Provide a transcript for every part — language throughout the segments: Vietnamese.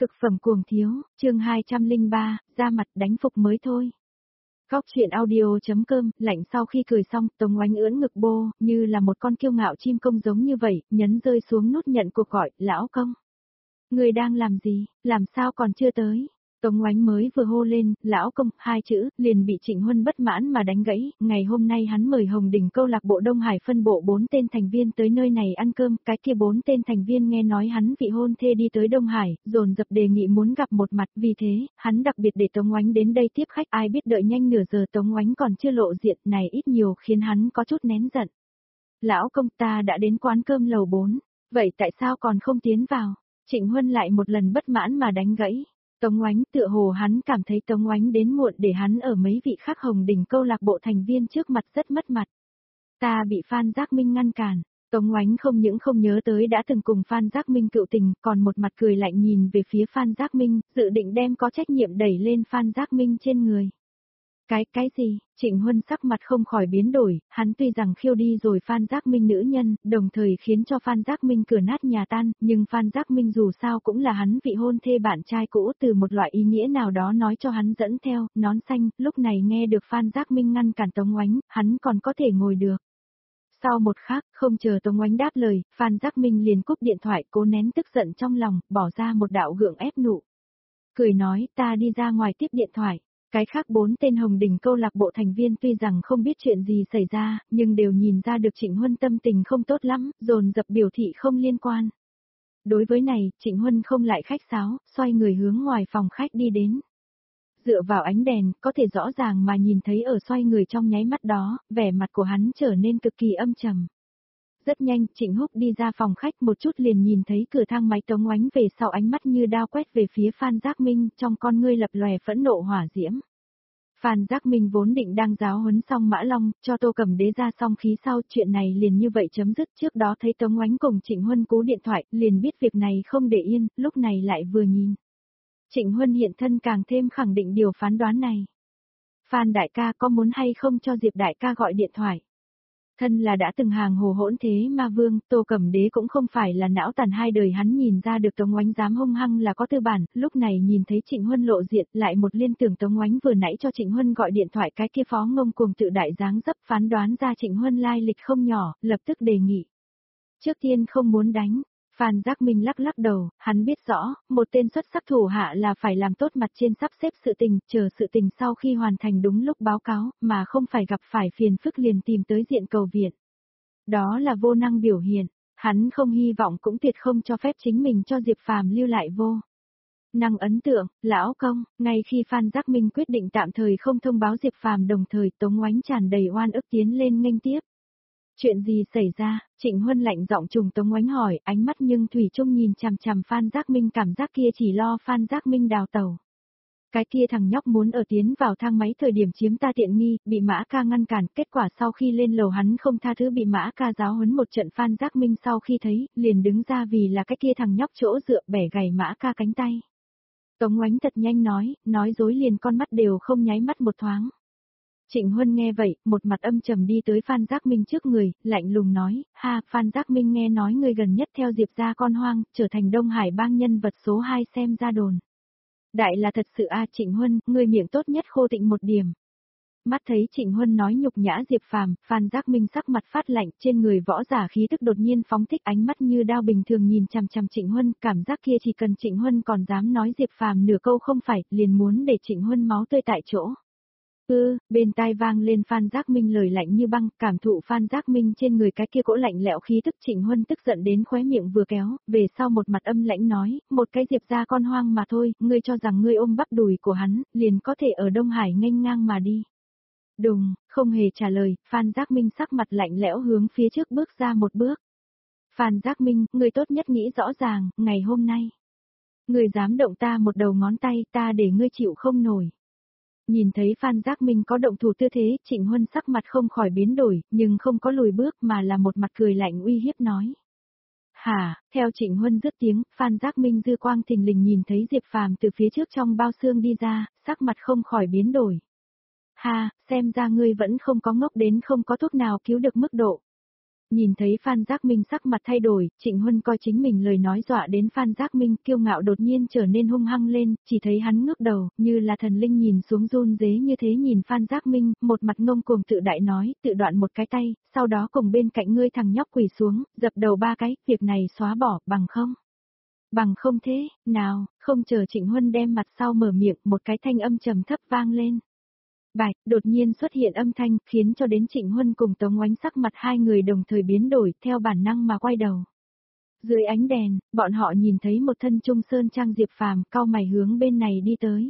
Cực phẩm cuồng thiếu, chương 203, ra mặt đánh phục mới thôi. Góc chuyện audio.com, lạnh sau khi cười xong, Tống Oánh ưỡn ngực bô, như là một con kiêu ngạo chim công giống như vậy, nhấn rơi xuống nút nhận cuộc gọi, lão công. Người đang làm gì, làm sao còn chưa tới? Tống Oánh mới vừa hô lên, lão công, hai chữ, liền bị Trịnh Huân bất mãn mà đánh gãy, ngày hôm nay hắn mời Hồng Đình câu lạc bộ Đông Hải phân bộ 4 tên thành viên tới nơi này ăn cơm, cái kia 4 tên thành viên nghe nói hắn vị hôn thê đi tới Đông Hải, dồn dập đề nghị muốn gặp một mặt, vì thế, hắn đặc biệt để Tống Oánh đến đây tiếp khách, ai biết đợi nhanh nửa giờ Tống Oánh còn chưa lộ diện, này ít nhiều khiến hắn có chút nén giận. Lão công, ta đã đến quán cơm lầu 4, vậy tại sao còn không tiến vào? Trịnh Huân lại một lần bất mãn mà đánh gãy. Tống Oánh tựa hồ hắn cảm thấy Tống Oánh đến muộn để hắn ở mấy vị khác Hồng Đình câu lạc bộ thành viên trước mặt rất mất mặt. Ta bị Phan Giác Minh ngăn cản. Tống Oánh không những không nhớ tới đã từng cùng Phan Giác Minh cựu tình, còn một mặt cười lạnh nhìn về phía Phan Giác Minh, dự định đem có trách nhiệm đẩy lên Phan Giác Minh trên người. Cái gì? Trịnh Huân sắc mặt không khỏi biến đổi, hắn tuy rằng khiêu đi rồi Phan Giác Minh nữ nhân, đồng thời khiến cho Phan Giác Minh cửa nát nhà tan, nhưng Phan Giác Minh dù sao cũng là hắn vị hôn thê bạn trai cũ, từ một loại ý nghĩa nào đó nói cho hắn dẫn theo, nón xanh, lúc này nghe được Phan Giác Minh ngăn cản Tống Oánh, hắn còn có thể ngồi được. Sau một khắc, không chờ Tống Oánh đáp lời, Phan Giác Minh liền cúp điện thoại, cố nén tức giận trong lòng, bỏ ra một đạo gượng ép nụ. Cười nói, ta đi ra ngoài tiếp điện thoại. Cái khác 4 tên Hồng Đình câu lạc bộ thành viên tuy rằng không biết chuyện gì xảy ra, nhưng đều nhìn ra được Trịnh Huân tâm tình không tốt lắm, dồn dập biểu thị không liên quan. Đối với này, Trịnh Huân không lại khách sáo, xoay người hướng ngoài phòng khách đi đến. Dựa vào ánh đèn, có thể rõ ràng mà nhìn thấy ở xoay người trong nháy mắt đó, vẻ mặt của hắn trở nên cực kỳ âm trầm. Rất nhanh, Trịnh Húc đi ra phòng khách một chút liền nhìn thấy cửa thang máy Tống Oánh về sau, ánh mắt như đao quét về phía Phan Giác Minh, trong con ngươi lập lòe phẫn nộ hỏa diễm. Phan Giác Minh vốn định đang giáo huấn xong Mã Long, cho Tô Cầm Đế ra xong khí sau, chuyện này liền như vậy chấm dứt. Trước đó thấy Tống Oánh cùng Trịnh Huân cú điện thoại, liền biết việc này không để yên, lúc này lại vừa nhìn. Trịnh Huân hiện thân càng thêm khẳng định điều phán đoán này. Phan đại ca có muốn hay không cho Diệp đại ca gọi điện thoại? Thân là đã từng hàng hồ hỗn thế ma vương, Tô Cẩm Đế cũng không phải là não tàn hai đời, hắn nhìn ra được Tống Oánh dám hung hăng là có tư bản, lúc này nhìn thấy Trịnh Huân lộ diện, lại một liên tưởng Tống Oánh vừa nãy cho Trịnh Huân gọi điện thoại cái kia phó ngông cuồng tự đại dáng dấp, phán đoán ra Trịnh Huân lai lịch không nhỏ, lập tức đề nghị. Trước tiên không muốn đánh. Phan Giác Minh lắc lắc đầu, hắn biết rõ, một tên xuất sắc thủ hạ là phải làm tốt mặt trên sắp xếp sự tình, chờ sự tình sau khi hoàn thành đúng lúc báo cáo, mà không phải gặp phải phiền phức liền tìm tới diện cầu viện. Đó là vô năng biểu hiện, hắn không hy vọng cũng tuyệt không cho phép chính mình cho Diệp Phàm lưu lại vô năng ấn tượng. Lão công, ngay khi Phan Giác Minh quyết định tạm thời không thông báo Diệp Phàm, đồng thời Tống Oánh tràn đầy oan ức tiến lên nghênh tiếp. Chuyện gì xảy ra? Trịnh Huân lạnh giọng trùng Tống Oánh hỏi, ánh mắt nhưng thủy chung nhìn chằm chằm Phan Giác Minh, cảm giác kia chỉ lo Phan Giác Minh đào tẩu. Cái kia thằng nhóc muốn ở tiến vào thang máy thời điểm chiếm ta tiện nghi, bị Mã Ca ngăn cản, kết quả sau khi lên lầu hắn không tha thứ, bị Mã Ca giáo huấn một trận. Phan Giác Minh sau khi thấy, liền đứng ra vì là cái kia thằng nhóc chỗ dựa, bẻ gãy Mã Ca cánh tay. Tống Oánh thật nhanh nói dối liền con mắt đều không nháy mắt một thoáng. Trịnh Huân nghe vậy, một mặt âm trầm đi tới Phan Giác Minh trước người, lạnh lùng nói, ha, Phan Giác Minh nghe nói người gần nhất theo Diệp gia con hoang, trở thành Đông Hải bang nhân vật số 2 xem ra đồn. Đại là thật sự a. Trịnh Huân, người miệng tốt nhất khô tịnh một điểm. Mắt thấy Trịnh Huân nói nhục nhã Diệp Phàm, Phan Giác Minh sắc mặt phát lạnh, trên người võ giả khí tức đột nhiên phóng thích, ánh mắt như đao bình thường nhìn chằm chằm Trịnh Huân, cảm giác kia chỉ cần Trịnh Huân còn dám nói Diệp Phàm nửa câu không phải, liền muốn để Trịnh Huân máu tươi tại chỗ. Bên tai vang lên Phan Giác Minh lời lạnh như băng, cảm thụ Phan Giác Minh trên người cái kia cỗ lạnh lẽo khí tức, Trịnh Huân tức giận đến khóe miệng vừa kéo, về sau một mặt âm lãnh nói, một cái Diệp gia con hoang mà thôi, ngươi cho rằng ngươi ôm bắp đùi của hắn, liền có thể ở Đông Hải nghênh ngang mà đi. Đùng, không hề trả lời, Phan Giác Minh sắc mặt lạnh lẽo hướng phía trước bước ra một bước. Phan Giác Minh, ngươi tốt nhất nghĩ rõ ràng, ngày hôm nay. Ngươi dám động ta một đầu ngón tay, ta để ngươi chịu không nổi. Nhìn thấy Phan Giác Minh có động thủ tư thế, Trịnh Huân sắc mặt không khỏi biến đổi, nhưng không có lùi bước mà là một mặt cười lạnh uy hiếp nói. Hả, theo Trịnh Huân dứt tiếng, Phan Giác Minh dư quang thình lình nhìn thấy Diệp Phàm từ phía trước trong bao xương đi ra, sắc mặt không khỏi biến đổi. Ha, xem ra ngươi vẫn không có ngốc đến không có thuốc nào cứu được mức độ. Nhìn thấy Phan Giác Minh sắc mặt thay đổi, Trịnh Huân coi chính mình lời nói dọa đến Phan Giác Minh, kiêu ngạo đột nhiên trở nên hung hăng lên, chỉ thấy hắn ngước đầu, như là thần linh nhìn xuống run rế như thế nhìn Phan Giác Minh, một mặt ngông cuồng tự đại nói, tự đoạn một cái tay, sau đó cùng bên cạnh ngươi thằng nhóc quỳ xuống, dập đầu 3 cái, việc này xóa bỏ, bằng không? Bằng không thế, nào, không chờ Trịnh Huân đem mặt sau mở miệng, một cái thanh âm trầm thấp vang lên. Bạch, đột nhiên xuất hiện âm thanh, khiến cho đến Trịnh Huân cùng Tống Oánh sắc mặt hai người đồng thời biến đổi, theo bản năng mà quay đầu. Dưới ánh đèn, bọn họ nhìn thấy một thân trung sơn trang Diệp Phàm, cau mày hướng bên này đi tới.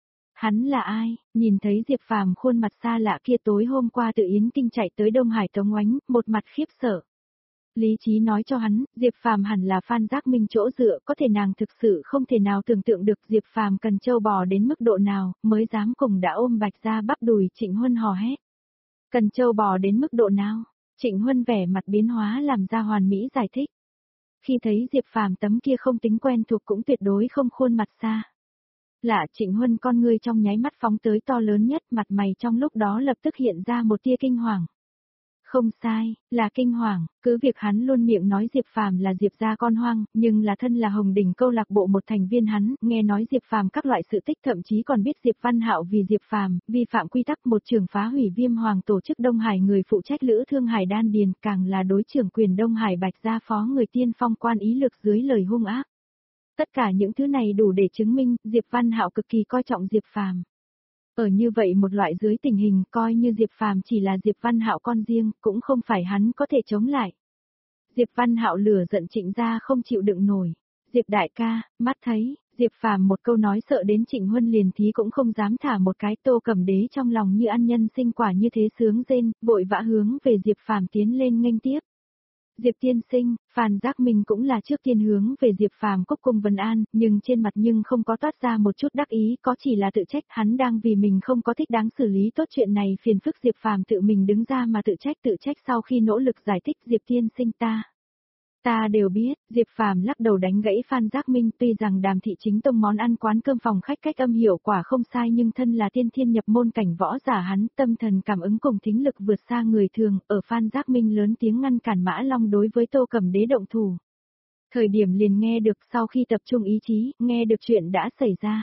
Hắn là ai? Nhìn thấy Diệp Phàm khuôn mặt xa lạ kia tối hôm qua từ Yến Kinh chạy tới Đông Hải Tống Oánh, một mặt khiếp sợ. Lý trí nói cho hắn, Diệp Phàm hẳn là Phan Giác Minh chỗ dựa, có thể nàng thực sự không thể nào tưởng tượng được Diệp Phàm cần trâu bò đến mức độ nào, mới dám cùng đã ôm Bạch ra bắp đùi. Trịnh Huân hò hét. Cần trâu bò đến mức độ nào? Trịnh Huân vẻ mặt biến hóa làm ra hoàn mỹ giải thích. Khi thấy Diệp Phàm tấm kia không tính quen thuộc cũng tuyệt đối không khuôn mặt xa. Lạ, Trịnh Huân con ngươi trong nháy mắt phóng tới to lớn nhất, mặt mày trong lúc đó lập tức hiện ra một tia kinh hoàng. Không sai, là kinh hoàng, cứ việc hắn luôn miệng nói Diệp Phàm là Diệp gia con hoang, nhưng là thân là Hồng Đình câu lạc bộ một thành viên hắn, nghe nói Diệp Phàm các loại sự tích, thậm chí còn biết Diệp Văn Hạo vì Diệp Phàm vi phạm quy tắc một trưởng phá hủy Viêm Hoàng tổ chức Đông Hải người phụ trách Lữ Thương Hải Đan Điền, càng là đối trưởng quyền Đông Hải Bạch gia phó người tiên phong quan ý lực dưới lời hung ác. Tất cả những thứ này đủ để chứng minh Diệp Văn Hạo cực kỳ coi trọng Diệp Phàm. Ở như vậy một loại dưới tình hình, coi như Diệp Phàm chỉ là Diệp Văn Hạo con riêng, cũng không phải hắn có thể chống lại. Diệp Văn Hạo lửa giận Trịnh gia không chịu đựng nổi. Diệp đại ca, mắt thấy, Diệp Phàm một câu nói sợ đến Trịnh Huân liền thí cũng không dám thả một cái. Tô Cẩm Đế trong lòng như ăn nhân sinh quả như thế sướng rên, vội vã hướng về Diệp Phàm tiến lên nghênh tiếp. Diệp tiên sinh, Phan Giác Minh cũng là trước tiên hướng về Diệp Phàm cúc cung vấn an, nhưng trên mặt nhưng không có toát ra một chút đắc ý, có chỉ là tự trách, hắn đang vì mình không có thích đáng xử lý tốt chuyện này, phiền phức Diệp Phàm tự mình đứng ra mà tự trách sau khi nỗ lực giải thích. Diệp tiên sinh ta đều biết. Diệp Phàm lắc đầu đánh gãy Phan Giác Minh, tuy rằng Đàm thị chính tông món ăn quán cơm phòng khách cách âm hiệu quả không sai, nhưng thân là tiên thiên nhập môn cảnh võ giả hắn, tâm thần cảm ứng cùng thính lực vượt xa người thường, ở Phan Giác Minh lớn tiếng ngăn cản Mã Long đối với Tô Cẩm Đế động thủ. Thời điểm liền nghe được, sau khi tập trung ý chí, nghe được chuyện đã xảy ra.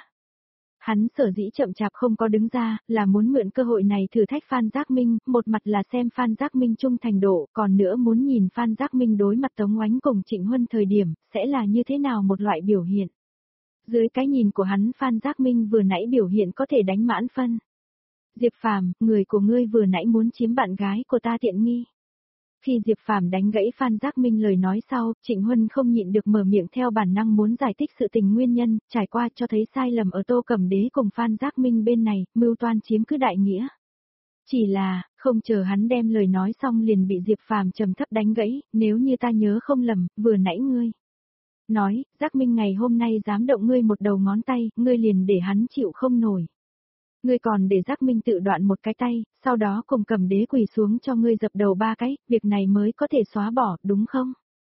Hắn sở dĩ chậm chạp không có đứng ra, là muốn mượn cơ hội này thử thách Phan Giác Minh, một mặt là xem Phan Giác Minh trung thành độ, còn nữa muốn nhìn Phan Giác Minh đối mặt Tống Oánh cùng Trịnh Huân thời điểm, sẽ là như thế nào một loại biểu hiện. Dưới cái nhìn của hắn, Phan Giác Minh vừa nãy biểu hiện có thể đánh mãn phân. Diệp Phàm, người của ngươi vừa nãy muốn chiếm bạn gái của ta tiện nghi. Khi Diệp Phàm đánh gãy Phan Giác Minh lời nói sau, Trịnh Huân không nhịn được mở miệng theo bản năng muốn giải thích sự tình nguyên nhân, trải qua cho thấy sai lầm ở Tô Cẩm Đế cùng Phan Giác Minh bên này, mưu toan chiếm cứ đại nghĩa. Chỉ là, không chờ hắn đem lời nói xong liền bị Diệp Phàm trầm thấp đánh gãy, nếu như ta nhớ không lầm, vừa nãy ngươi nói, Giác Minh ngày hôm nay dám động ngươi một đầu ngón tay, ngươi liền để hắn chịu không nổi. Ngươi còn để Giác Minh tự đoạn một cái tay, sau đó cùng Cẩm Đế quỳ xuống cho ngươi dập đầu 3 cái, việc này mới có thể xóa bỏ, đúng không?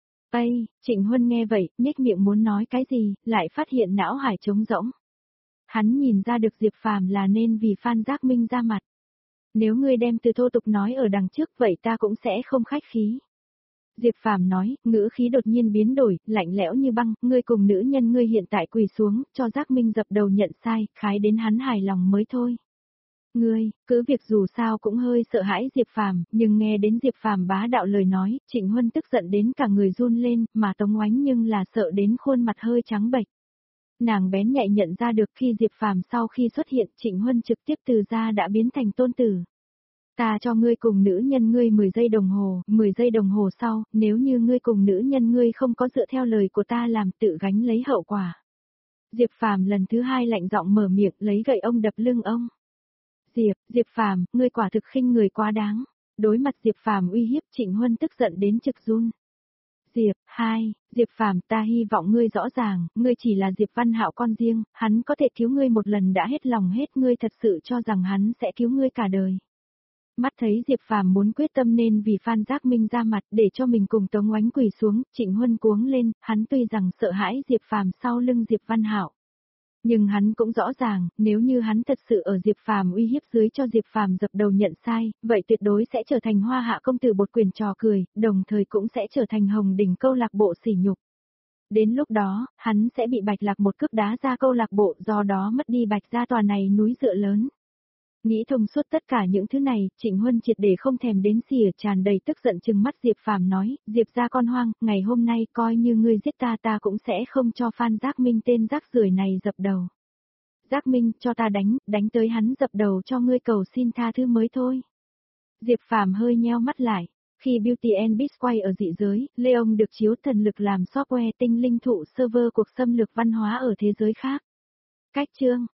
Ây, Trịnh Huân nghe vậy, nhếch miệng muốn nói cái gì, lại phát hiện não hải trống rỗng. Hắn nhìn ra được Diệp Phàm là nên vì Phan Giác Minh ra mặt. Nếu ngươi đem từ thô tục nói ở đằng trước vậy ta cũng sẽ không khách khí. Diệp Phàm nói, ngữ khí đột nhiên biến đổi, lạnh lẽo như băng, ngươi cùng nữ nhân ngươi hiện tại quỳ xuống, cho Giác Minh dập đầu nhận sai, khái đến hắn hài lòng mới thôi. Ngươi, cứ việc dù sao cũng hơi sợ hãi Diệp Phàm, nhưng nghe đến Diệp Phàm bá đạo lời nói, Trịnh Huân tức giận đến cả người run lên, mà Tống Oánh nhưng là sợ đến khuôn mặt hơi trắng bệch. Nàng bén nhạy nhận ra được khi Diệp Phàm sau khi xuất hiện, Trịnh Huân trực tiếp từ gia đã biến thành tôn tử. Ta cho ngươi cùng nữ nhân ngươi 10 giây đồng hồ sau, nếu như ngươi cùng nữ nhân ngươi không có dựa theo lời của ta làm, tự gánh lấy hậu quả. Diệp Phàm lần thứ 2 lạnh giọng mở miệng, lấy gậy ông đập lưng ông. Diệp Phàm, ngươi quả thực khinh người quá đáng. Đối mặt Diệp Phàm uy hiếp, Trịnh Huân tức giận đến trực run. Diệp Phàm, ta hy vọng ngươi rõ ràng, ngươi chỉ là Diệp Văn Hạo con riêng, hắn có thể cứu ngươi một lần đã hết lòng hết, ngươi thật sự cho rằng hắn sẽ cứu ngươi cả đời. Mắt thấy Diệp Phàm muốn quyết tâm nên vì Phan Giác Minh ra mặt để cho mình cùng Tống Oánh quỳ xuống, Trịnh Huân cuống lên, hắn tuy rằng sợ hãi Diệp Phàm sau lưng Diệp Văn Hạo. Nhưng hắn cũng rõ ràng, nếu như hắn thật sự ở Diệp Phàm uy hiếp dưới cho Diệp Phàm dập đầu nhận sai, vậy tuyệt đối sẽ trở thành Hoa Hạ công tử bột quyền trò cười, đồng thời cũng sẽ trở thành Hồng Đỉnh câu lạc bộ sỉ nhục. Đến lúc đó, hắn sẽ bị Bạch Lạc một cước đá ra câu lạc bộ, do đó mất đi Bạch gia tòa này núi dựa lớn. Nghĩ thông suốt tất cả những thứ này, Trịnh Huân triệt để không thèm đến xỉa, tràn đầy tức giận trừng mắt Diệp Phàm nói, Diệp gia con hoang, ngày hôm nay coi như ngươi giết ta cũng sẽ không cho Phan Giác Minh tên rác rưởi này dập đầu. Giác Minh, cho ta đánh tới hắn dập đầu cho ngươi cầu xin tha thứ mới thôi. Diệp Phàm hơi nheo mắt lại. Khi Beauty and Beast quay ở dị giới, Leon được chiếu thần lực làm software tinh linh thụ server cuộc xâm lược văn hóa ở thế giới khác. Cách chương